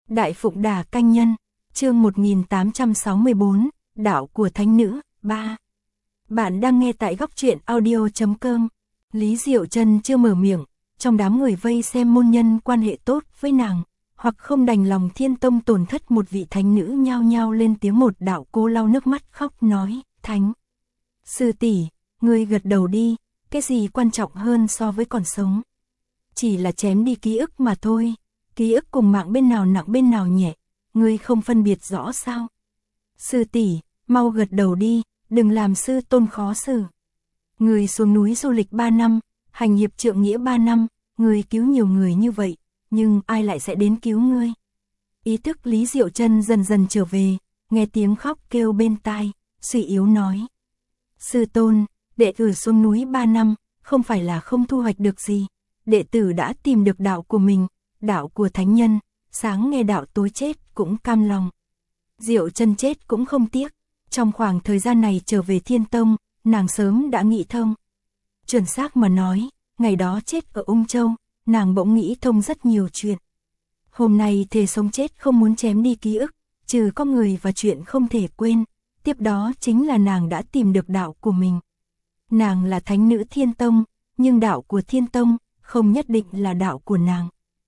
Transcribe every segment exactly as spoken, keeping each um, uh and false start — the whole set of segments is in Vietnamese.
Đại Phụng Đà Canh Nhân, chương một nghìn tám trăm sáu mươi tư, Đạo của Thánh Nữ, ba. Bạn đang nghe tại góc truyện audio chấm com. Lý Diệu Trân chưa mở miệng, trong đám người vây xem môn nhân quan hệ tốt với nàng, hoặc không đành lòng Thiên Tông tổn thất một vị thánh nữ nhao nhao lên tiếng. Một đạo cô lau nước mắt khóc nói, Thánh Sư tỷ, ngươi gật đầu đi, cái gì quan trọng hơn so với còn sống? Chỉ là chém đi ký ức mà thôi, ký ức cùng mạng bên nào nặng bên nào nhẹ, ngươi không phân biệt rõ sao? Sư tỷ, mau gật đầu đi, đừng làm sư tôn khó xử. Ngươi xuống núi du lịch ba năm, hành hiệp trượng nghĩa ba năm, ngươi cứu nhiều người như vậy, nhưng ai lại sẽ đến cứu ngươi? Ý thức Lý Diệu Trân dần dần trở về, nghe tiếng khóc kêu bên tai, suy yếu nói. Sư tôn, đệ tử xuống núi ba năm, không phải là không thu hoạch được gì. Đệ tử đã tìm được đạo của mình, đạo của thánh nhân, sáng nghe đạo tối chết cũng cam lòng. Diệu Trân chết cũng không tiếc, trong khoảng thời gian này trở về Thiên Tông, nàng sớm đã nghĩ thông. Chuẩn xác mà nói, ngày đó chết ở Ung Châu, nàng bỗng nghĩ thông rất nhiều chuyện. Hôm nay thề sống chết không muốn chém đi ký ức, trừ có người và chuyện không thể quên, tiếp đó chính là nàng đã tìm được đạo của mình. Nàng là thánh nữ Thiên Tông, nhưng đạo của Thiên Tông không nhất định là đạo của nàng.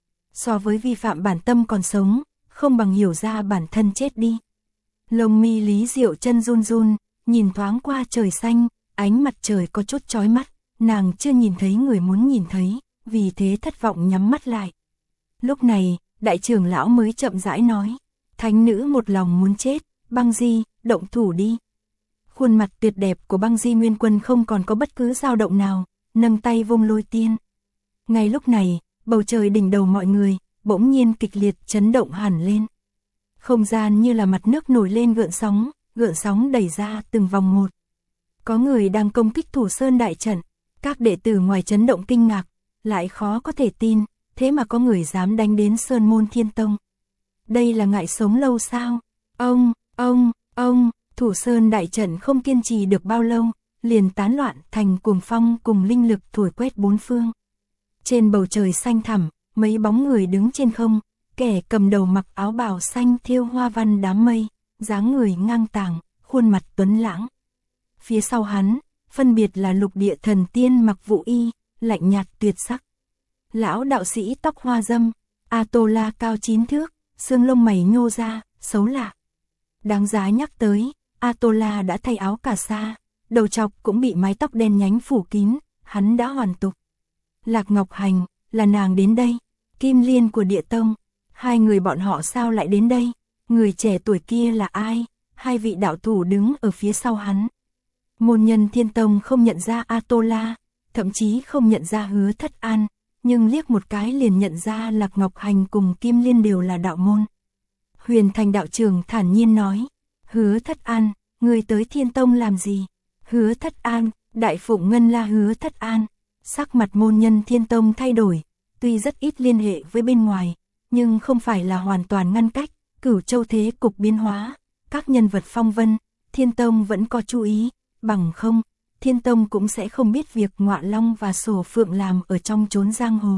So với vi phạm bản tâm còn sống, không bằng hiểu ra bản thân chết đi. Lông mi Lý Diệu Trân run run, nhìn thoáng qua trời xanh, ánh mặt trời có chút chói mắt, nàng chưa nhìn thấy người muốn nhìn thấy, vì thế thất vọng nhắm mắt lại. Lúc này, đại trưởng lão mới chậm rãi nói, thánh nữ một lòng muốn chết, Băng Di, động thủ đi. Khuôn mặt tuyệt đẹp của Băng Di Nguyên Quân không còn có bất cứ dao động nào, nâng tay vung lôi tiên. Ngay lúc này, bầu trời đỉnh đầu mọi người, bỗng nhiên kịch liệt chấn động hẳn lên. Không gian như là mặt nước nổi lên gợn sóng, gợn sóng đẩy ra từng vòng một. Có người đang công kích Thủ Sơn đại trận, các đệ tử ngoài chấn động kinh ngạc, lại khó có thể tin, thế mà có người dám đánh đến Sơn Môn Thiên Tông. Đây là ngại sống lâu sao? Ông, ông, ông, Thủ Sơn đại trận không kiên trì được bao lâu, liền tán loạn thành cuồng phong cùng linh lực thổi quét bốn phương. Trên bầu trời xanh thẳm, mấy bóng người đứng trên không, kẻ cầm đầu mặc áo bào xanh thêu hoa văn đám mây, dáng người ngang tàng, khuôn mặt tuấn lãng. Phía sau hắn, phân biệt là Lục Địa Thần Tiên mặc vụ y, lạnh nhạt tuyệt sắc. Lão đạo sĩ tóc hoa dâm, A-tô-la cao chín thước, xương lông mày nhô ra, xấu lạ. Đáng giá nhắc tới, A-tô-la đã thay áo cà sa, đầu trọc cũng bị mái tóc đen nhánh phủ kín, hắn đã hoàn tục. Lạc Ngọc Hành, là nàng đến đây. Kim Liên của Địa Tông, hai người bọn họ sao lại đến đây? Người trẻ tuổi kia là ai? Hai vị đạo thủ đứng ở phía sau hắn. Môn nhân Thiên Tông không nhận ra A-tô-la, thậm chí không nhận ra Hứa Thất An, nhưng liếc một cái liền nhận ra Lạc Ngọc Hành cùng Kim Liên đều là đạo môn. Huyền Thành đạo trưởng thản nhiên nói, Hứa Thất An, người tới Thiên Tông làm gì? Hứa Thất An, Đại Phụng Ngân La Hứa Thất An. Sắc mặt môn nhân Thiên Tông thay đổi, tuy rất ít liên hệ với bên ngoài, nhưng không phải là hoàn toàn ngăn cách. Cửu Châu thế cục biến hóa, các nhân vật phong vân, Thiên Tông vẫn có chú ý, bằng không, Thiên Tông cũng sẽ không biết việc Ngọa Long và Sổ Phượng làm ở trong chốn giang hồ.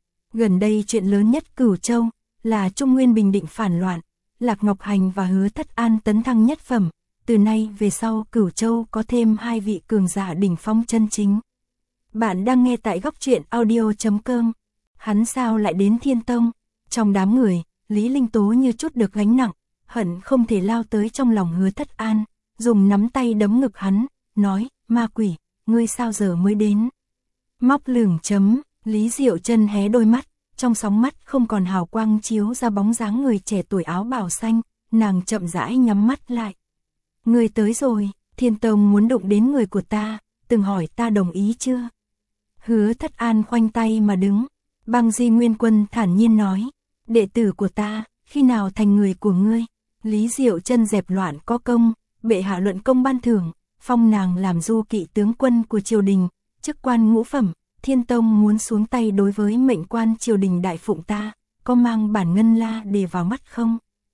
Gần đây chuyện lớn nhất Cửu Châu là Trung Nguyên bình định phản loạn, Lạc Ngọc Hành và Hứa Thất An tấn thăng nhất phẩm, từ nay về sau Cửu Châu có thêm hai vị cường giả đỉnh phong chân chính. Bạn đang nghe tại góc truyện audio chấm com. Hắn sao lại đến Thiên Tông? Trong đám người, Lý Linh Tố như chút được gánh nặng, hận không thể lao tới trong lòng Hứa Thất An, dùng nắm tay đấm ngực hắn, nói, ma quỷ, ngươi sao giờ mới đến? Móc lửng chấm, Lý Diệu Trân hé đôi mắt, trong sóng mắt không còn hào quang chiếu ra bóng dáng người trẻ tuổi áo bào xanh, nàng chậm rãi nhắm mắt lại. Ngươi tới rồi, Thiên Tông muốn đụng đến người của ta, từng hỏi ta đồng ý chưa? Hứa Thất An khoanh tay mà đứng, Băng Di Nguyên Quân thản nhiên nói, đệ tử của ta, khi nào thành người của ngươi? Lý Diệu Trân dẹp loạn có công, bệ hạ luận công ban thưởng, phong nàng làm du kỵ tướng quân của triều đình, chức quan ngũ phẩm. Thiên Tông muốn xuống tay đối với mệnh quan triều đình Đại Phụng ta, có mang bản ngân la để vào mắt không?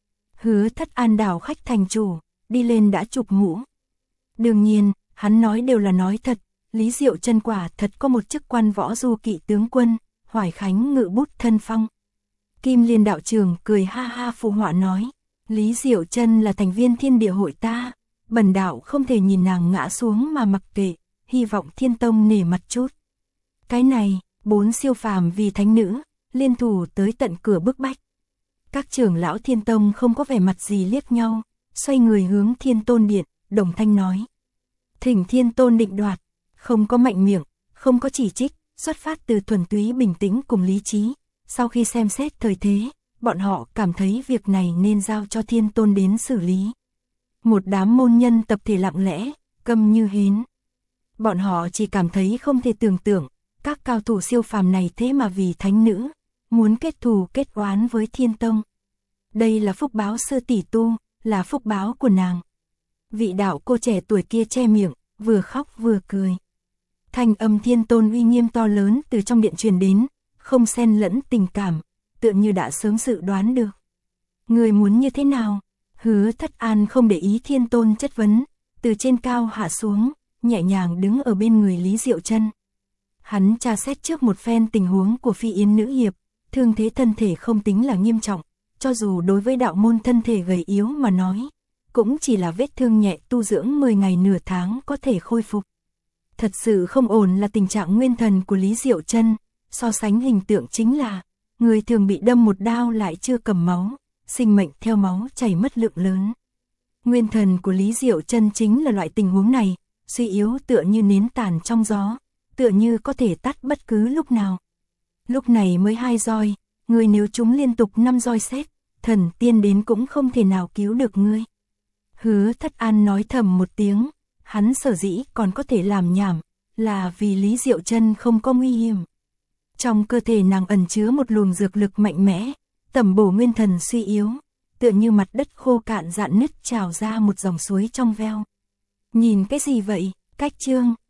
Hứa Thất An đảo khách thành chủ, đi lên đã chụp mũ. Đương nhiên, hắn nói đều là nói thật, Lý Diệu Trân quả thật có một chức quan võ du kỵ tướng quân, Hoài Khánh ngự bút thân phong. Kim Liên đạo trưởng cười ha ha phụ họa nói, Lý Diệu Chân là thành viên Thiên Địa hội ta, bần đạo không thể nhìn nàng ngã xuống mà mặc kệ, hy vọng Thiên Tông nể mặt chút. Cái này, bốn siêu phàm vì thánh nữ, liên thủ tới tận cửa bức bách. Các trưởng lão Thiên Tông không có vẻ mặt gì liếc nhau, xoay người hướng Thiên Tôn Điện, đồng thanh nói. Thỉnh Thiên Tôn định đoạt, không có mạnh miệng, không có chỉ trích, xuất phát từ thuần túy bình tĩnh cùng lý trí. Sau khi xem xét thời thế, bọn họ cảm thấy việc này nên giao cho Thiên Tôn đến xử lý. Một đám môn nhân tập thể lặng lẽ, câm như hến. Bọn họ chỉ cảm thấy không thể tưởng tượng, các cao thủ siêu phàm này thế mà vì thánh nữ, muốn kết thù kết oán với Thiên Tông. Đây là phúc báo sư tỷ tu, là phúc báo của nàng. Vị đạo cô trẻ tuổi kia che miệng, vừa khóc vừa cười. Thanh âm Thiên Tôn uy nghiêm to lớn từ trong điện truyền đến, không xen lẫn tình cảm, tựa như đã sớm dự đoán được. Người muốn như thế nào? Hứa Thất An không để ý Thiên Tôn chất vấn, từ trên cao hạ xuống, nhẹ nhàng đứng ở bên người Lý Diệu Chân. Hắn tra xét trước một phen tình huống của Phi Yến nữ hiệp, thương thế thân thể không tính là nghiêm trọng, cho dù đối với đạo môn thân thể gầy yếu mà nói, cũng chỉ là vết thương nhẹ, tu dưỡng mười ngày nửa tháng có thể khôi phục. Thật sự không ổn là tình trạng nguyên thần của Lý Diệu Chân, so sánh hình tượng chính là người thường bị đâm một đao lại chưa cầm máu, sinh mệnh theo máu chảy mất lượng lớn. Nguyên thần của Lý Diệu Chân chính là loại tình huống này, suy yếu tựa như nến tàn trong gió, tựa như có thể tắt bất cứ lúc nào. Lúc này mới hai roi, người nếu chúng liên tục năm roi xét, thần tiên đến cũng không thể nào cứu được ngươi. Hứa Thất An nói thầm một tiếng, hắn sở dĩ còn có thể làm nhảm, là vì Lý Diệu Chân không có nguy hiểm. Trong cơ thể nàng ẩn chứa một luồng dược lực mạnh mẽ, tẩm bổ nguyên thần suy yếu, tựa như mặt đất khô cạn rạn nứt trào ra một dòng suối trong veo. Nhìn cái gì vậy, Cách Chương?